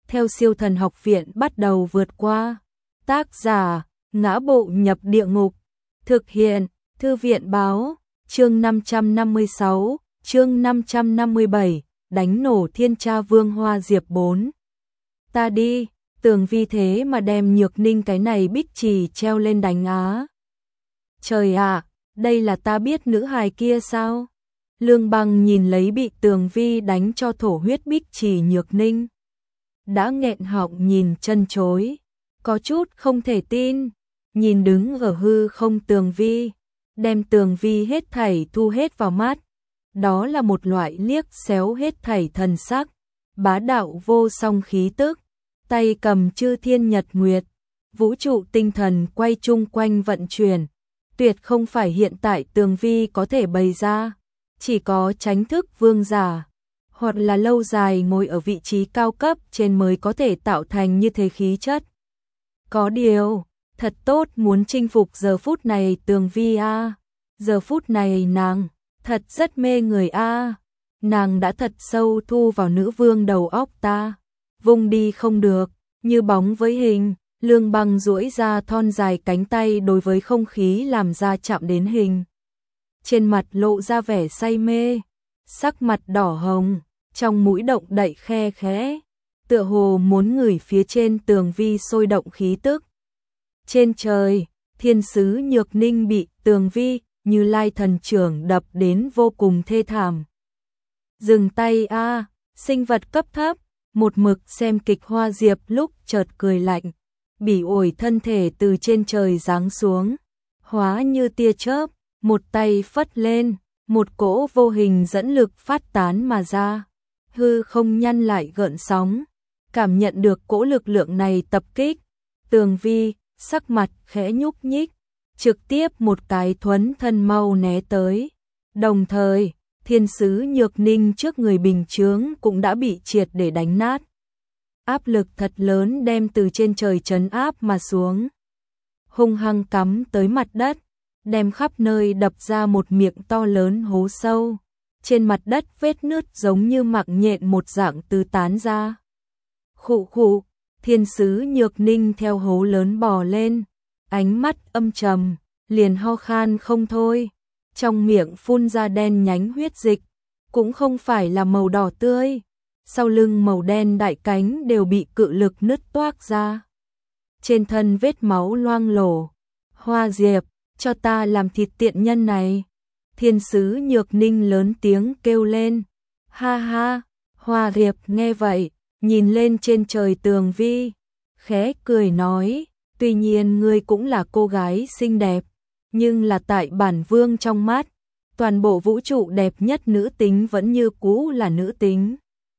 theo Siêu Thần Học Viện bắt đầu vượt qua. Tác giả: Ngã Bộ Nhập Địa Ngục. Thực hiện: Thư viện báo. Chương 556, chương 557, đánh nổ Thiên Tra Vương Hoa Diệp 4. Ta đi, Tường Vi thế mà đem Nhược Ninh cái này bích trì treo lên đánh á. Trời ạ, đây là ta biết nữ hài kia sao? Lương Băng nhìn lấy bị Tường Vi đánh cho thổ huyết bích trì Nhược Ninh. Đã nghẹn họng nhìn chân chối, có chút không thể tin, nhìn đứng ở hư không Tường Vi, đem Tường Vi hết thảy thu hết vào mắt. Đó là một loại liếc xéo hết thảy thần sắc, bá đạo vô song khí tức, tay cầm chư thiên nhật nguyệt, vũ trụ tinh thần quay chung quanh vận chuyển, tuyệt không phải hiện tại Tường Vi có thể bày ra, chỉ có tránh thức vương giả, hoặc là lâu dài ngồi ở vị trí cao cấp trên mới có thể tạo thành như thế khí chất. Có điều, thật tốt muốn chinh phục giờ phút này Tường Vi a. Giờ phút này nàng thật rất mê người a. Nàng đã thật sâu thu vào nữ vương đầu óc ta, vung đi không được, như bóng với hình. Lương Băng duỗi ra thon dài cánh tay đối với không khí làm ra chạm đến hình. Trên mặt lộ ra vẻ say mê, sắc mặt đỏ hồng, trong mũi động đậy khe khẽ, tựa hồ muốn ngửi phía trên Tường Vi sôi động khí tức. Trên trời, thiên sứ Nhược Ninh bị Tường Vi Như Lai thần trưởng đập đến vô cùng thê thảm. Dừng tay a, sinh vật cấp thấp, một mực xem kịch Hoa Diệp lúc chợt cười lạnh, bỉ ổi thân thể từ trên trời giáng xuống, hóa như tia chớp, một tay phất lên, một cỗ vô hình dẫn lực phát tán mà ra, hư không nhăn lại gợn sóng, cảm nhận được cỗ lực lượng này tập kích, Tường Vi sắc mặt khẽ nhúc nhích, trực tiếp một cái thuấn thân mau né tới. Đồng thời, thiên sứ Nhược Ninh trước người bình chướng cũng đã bị triệt để đánh nát. Áp lực thật lớn đem từ trên trời trấn áp mà xuống, hung hăng cắm tới mặt đất, đem khắp nơi đập ra một miệng to lớn hố sâu. Trên mặt đất vết nứt giống như mạc nhện một dạng tứ tán ra. Khụ khụ, thiên sứ Nhược Ninh theo hố lớn bò lên, ánh mắt âm trầm, liền ho khan không thôi, trong miệng phun ra đen nhánh huyết dịch, cũng không phải là màu đỏ tươi, sau lưng màu đen đại cánh đều bị cự lực nứt toác ra. Trên thân vết máu loang lổ. Hoa Diệp, cho ta làm thịt tiện nhân này. Thiên sứ Nhược Ninh lớn tiếng kêu lên. Ha ha, Hoa Diệp nghe vậy, nhìn lên trên trời Tường Vi, khẽ cười nói, tuy nhiên ngươi cũng là cô gái xinh đẹp, nhưng là tại bản vương trong mắt, toàn bộ vũ trụ đẹp nhất nữ tính vẫn như cũ là nữ tính.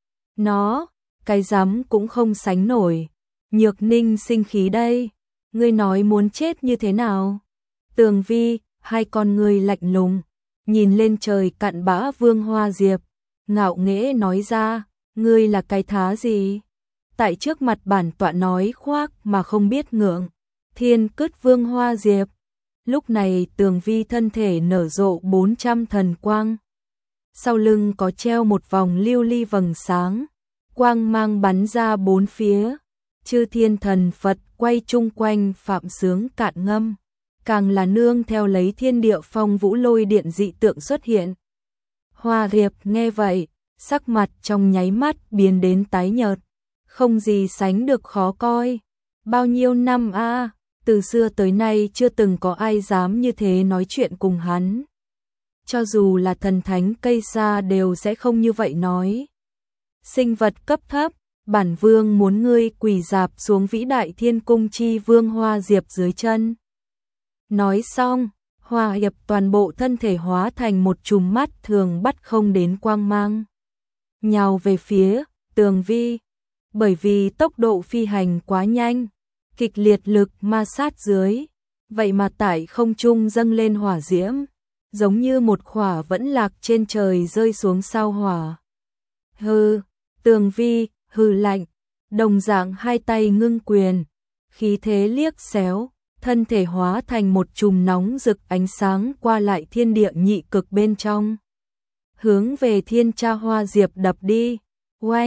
Nó, cái dám cũng không sánh nổi. Nhược Ninh sinh khí đây, ngươi nói muốn chết như thế nào? Tường Vi, hai con ngươi lạnh lùng, nhìn lên trời cặn bã Vương Hoa Diệp, ngạo nghễ nói ra, ngươi là cái thá gì? Tại trước mặt bản tọa nói khoác mà không biết ngượng. Thiên Cứt Vương Hoa Diệp. Lúc này Tường Vi thân thể nở rộ 400 thần quang. Sau lưng có treo một vòng lưu ly vầng sáng, quang mang bắn ra bốn phía. Chư thiên thần Phật quay chung quanh phạm sướng cạn ngâm, càng là nương theo lấy thiên địa phong vũ lôi điện dị tượng xuất hiện. Hoa Diệp nghe vậy, sắc mặt trong nháy mắt biến đến tái nhợt, không gì sánh được khó coi. Bao nhiêu năm a, từ xưa tới nay chưa từng có ai dám như thế nói chuyện cùng hắn. Cho dù là thần thánh cây sa đều sẽ không như vậy nói. Sinh vật cấp thấp, bản vương muốn ngươi quỳ dạp xuống vĩ đại thiên cung chi vương Hoa Diệp dưới chân. Nói xong, Hoa Diệp toàn bộ thân thể hóa thành một chùm mắt thường bắt không đến quang mang, nhào về phía Tường Vi. Bởi vì tốc độ phi hành quá nhanh, kịch liệt lực ma sát dưới, vậy mà tại không trung dâng lên hỏa diễm, giống như một khỏa vẫn lạc trên trời rơi xuống sao hỏa. Hừ, Tường Vi hừ lạnh, đồng dạng hai tay ngưng quyền, khí thế liếc xéo, thân thể hóa thành một chùm nóng rực ánh sáng qua lại thiên địa nhị cực bên trong, hướng về Thiên Tra Hoa Diệp đập đi. Oanh,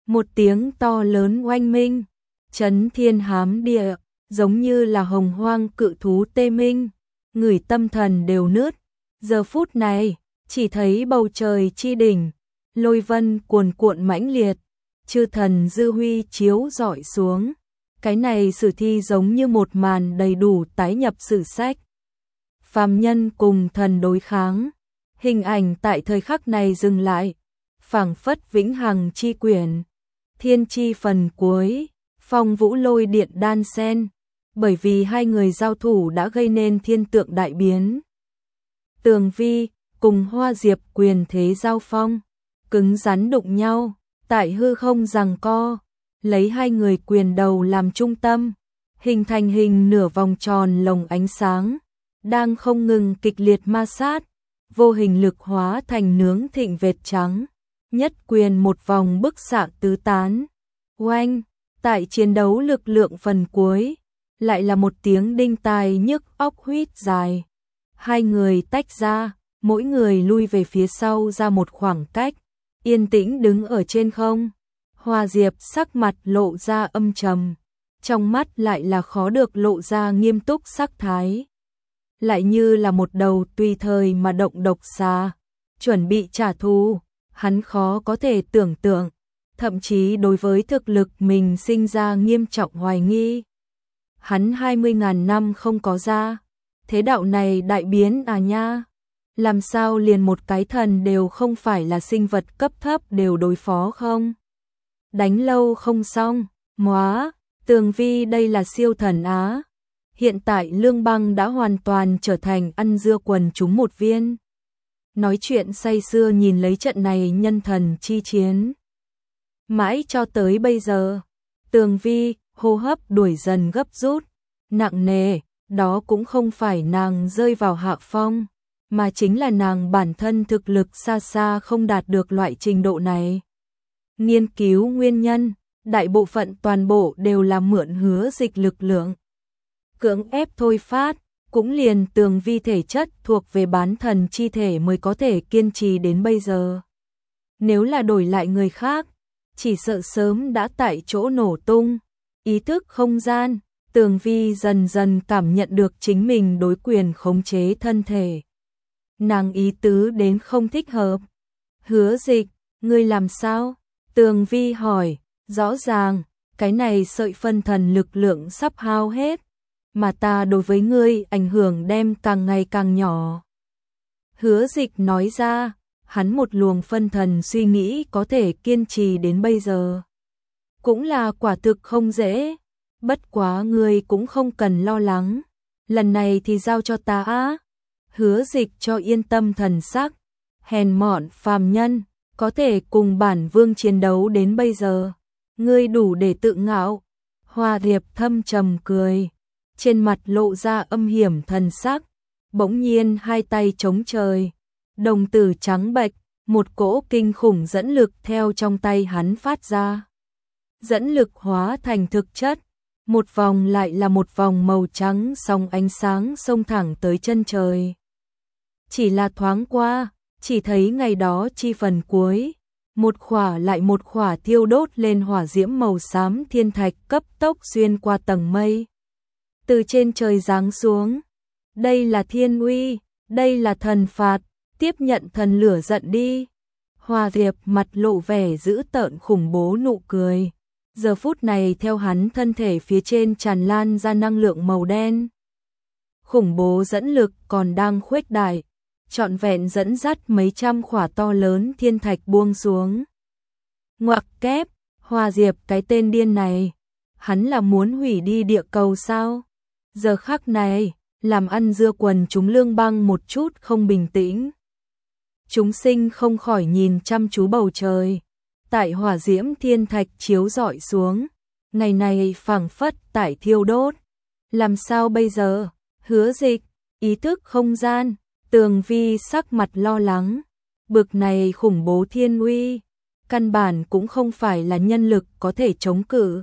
Một tiếng to lớn oanh minh, chấn thiên hám địa, giống như là hồng hoang cự thú tê minh, người tâm thần đều nứt. Giờ phút này, chỉ thấy bầu trời chi đỉnh, lôi vân cuồn cuộn mãnh liệt, chư thần dư huy chiếu rọi xuống. Cái này sử thi giống như một màn đầy đủ tái nhập sử sách. Phàm nhân cùng thần đối kháng, hình ảnh tại thời khắc này dừng lại, phảng phất vĩnh hằng chi quyển, thiên chi phần cuối, phong vũ lôi điện đan sen, bởi vì hai người giao thủ đã gây nên thiên tượng đại biến. Tường Vi cùng Hoa Diệp quyền thế giao phong, cứng rắn đụng nhau, tại hư không giằng co, lấy hai người quyền đầu làm trung tâm, hình thành hình nửa vòng tròn lồng ánh sáng, đang không ngừng kịch liệt ma sát, vô hình lực hóa thành nướng thịnh vệt trắng, nhất quyền một vòng bức xạ tứ tán. Oanh, tại chiến đấu lực lượng phần cuối, lại là một tiếng đinh tai nhức óc huýt dài. Hai người tách ra, mỗi người lui về phía sau ra một khoảng cách, yên tĩnh đứng ở trên không. Hoa Diệp sắc mặt lộ ra âm trầm, trong mắt lại là khó được lộ ra nghiêm túc sắc thái. Lại như là một đầu tùy thời mà động độc xà, chuẩn bị trả thù, hắn khó có thể tưởng tượng, thậm chí đối với thực lực mình sinh ra nghiêm trọng hoài nghi. Hắn 20.000 năm không có ra, thế đạo này đại biến à nha, làm sao liền một cái thần đều không phải là sinh vật cấp thấp đều đối phó không? Đánh lâu không xong, móa, Tường Vi đây là siêu thần á. Hiện tại Lương Băng đã hoàn toàn trở thành ăn dưa quần chúng một viên. Nói chuyện say sưa nhìn lấy trận này nhân thần chi chiến. Mãi cho tới bây giờ, Tường Vi hô hấp đuổi dần gấp rút, nặng nề, đó cũng không phải nàng rơi vào hạ phong, mà chính là nàng bản thân thực lực xa xa không đạt được loại trình độ này. Nghiên cứu nguyên nhân, đại bộ phận toàn bộ đều là mượn Hứa Dịch lực lượng. Cưỡng ép thôi phát, cũng liền Tường Vi thể chất thuộc về bán thần chi thể mới có thể kiên trì đến bây giờ. Nếu là đổi lại người khác, chỉ sợ sớm đã tại chỗ nổ tung. Ý thức không gian, Tường Vi dần dần cảm nhận được chính mình đối quyền khống chế thân thể. Nàng ý tứ đến không thích hợp. Hứa Dịch, ngươi làm sao? Tường Vi hỏi, rõ ràng, cái này sợi phân thần lực lượng sắp hao hết, mà ta đối với ngươi ảnh hưởng đem càng ngày càng nhỏ. Hứa Dịch nói ra, hắn một luồng phân thần suy nghĩ có thể kiên trì đến bây giờ. Cũng là quả thực không dễ, bất quá ngươi cũng không cần lo lắng, lần này thì giao cho ta á. Hứa Dịch cho yên tâm thần sắc, hèn mọn phàm nhân, có thể cùng bản vương chiến đấu đến bây giờ, ngươi đủ để tự ngạo. Hoa Diệp thâm trầm cười, trên mặt lộ ra âm hiểm thần sắc, bỗng nhiên hai tay chống trời, đồng tử trắng bệch, một cỗ kinh khủng dẫn lực theo trong tay hắn phát ra. Dẫn lực hóa thành thực chất, một vòng lại là một vòng màu trắng song ánh sáng xông thẳng tới chân trời. Chỉ là thoáng qua, chỉ thấy ngày đó chi phần cuối, một khỏa lại một khỏa thiêu đốt lên hỏa diễm màu xám thiên thạch cấp tốc xuyên qua tầng mây. Từ trên trời giáng xuống, đây là thiên uy, đây là thần phạt, tiếp nhận thần lửa giận đi. Hoa Diệp mặt lộ vẻ dữ tợn khủng bố nụ cười. Giờ phút này theo hắn thân thể phía trên tràn lan ra năng lượng màu đen. Khủng bố dẫn lực còn đang khuếch đại, trọn vẹn dẫn dắt mấy trăm khỏa to lớn thiên thạch buông xuống. Ngoặc kép, Hoa Diệp cái tên điên này, hắn là muốn hủy đi địa cầu sao? Giờ khắc này, làm ăn dưa quần chúng Lương Băng một chút không bình tĩnh. Chúng sinh không khỏi nhìn chăm chú bầu trời, tại hỏa diễm thiên thạch chiếu rọi xuống, ngày này phảng phất tại thiêu đốt. Làm sao bây giờ? Hứa Dịch, ý thức không gian, Tường Vi sắc mặt lo lắng, bực này khủng bố thiên uy, căn bản cũng không phải là nhân lực có thể chống cự.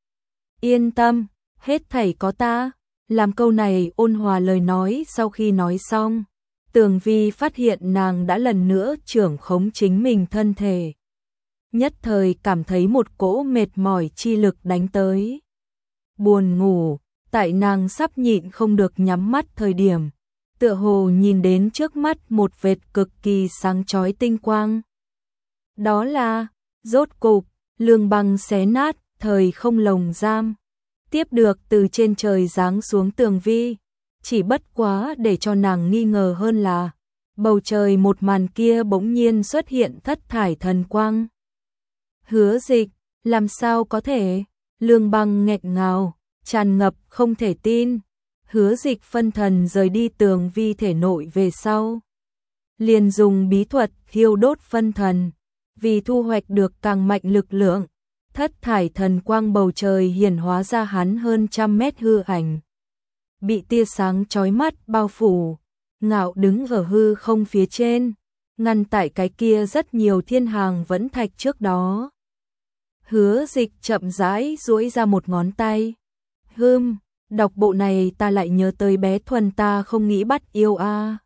Yên tâm, hết thảy có ta. Làm câu này ôn hòa lời nói sau khi nói xong, Tường Vi phát hiện nàng đã lần nữa trưởng khống chính mình thân thể. nhất thời cảm thấy một cỗ mệt mỏi chi lực đánh tới. Buồn ngủ, tại nàng sắp nhịn không được nhắm mắt thời điểm, tựa hồ nhìn đến trước mắt một vệt cực kỳ sáng chói tinh quang. Đó là, rốt cục, Lương Băng xé nát thời không lồng giam, tiếp được từ trên trời giáng xuống tường vi, chỉ bất quá để cho nàng nghi ngờ hơn là, bầu trời một màn kia bỗng nhiên xuất hiện thất thải thần quang. Hứa Dịch, làm sao có thể? Lương Băng nghẹn ngào, tràn ngập không thể tin. Hứa Dịch phân thần rời đi tường vi thể nội về sau, liền dùng bí thuật thiêu đốt phân thần, vì thu hoạch được càng mạnh lực lượng, thất thải thần quang bầu trời hiển hóa ra hắn hơn 100 mét hư ảnh, bị tia sáng chói mắt bao phủ, ngạo đứng ở hư không phía trên, ngăn tại cái kia rất nhiều thiên hàng vẫn thạch trước đó. Hứa Dịch chậm rãi duỗi ra một ngón tay. Đọc bộ này ta lại nhớ tới bé Thuần ta không nghĩ bắt yêu a.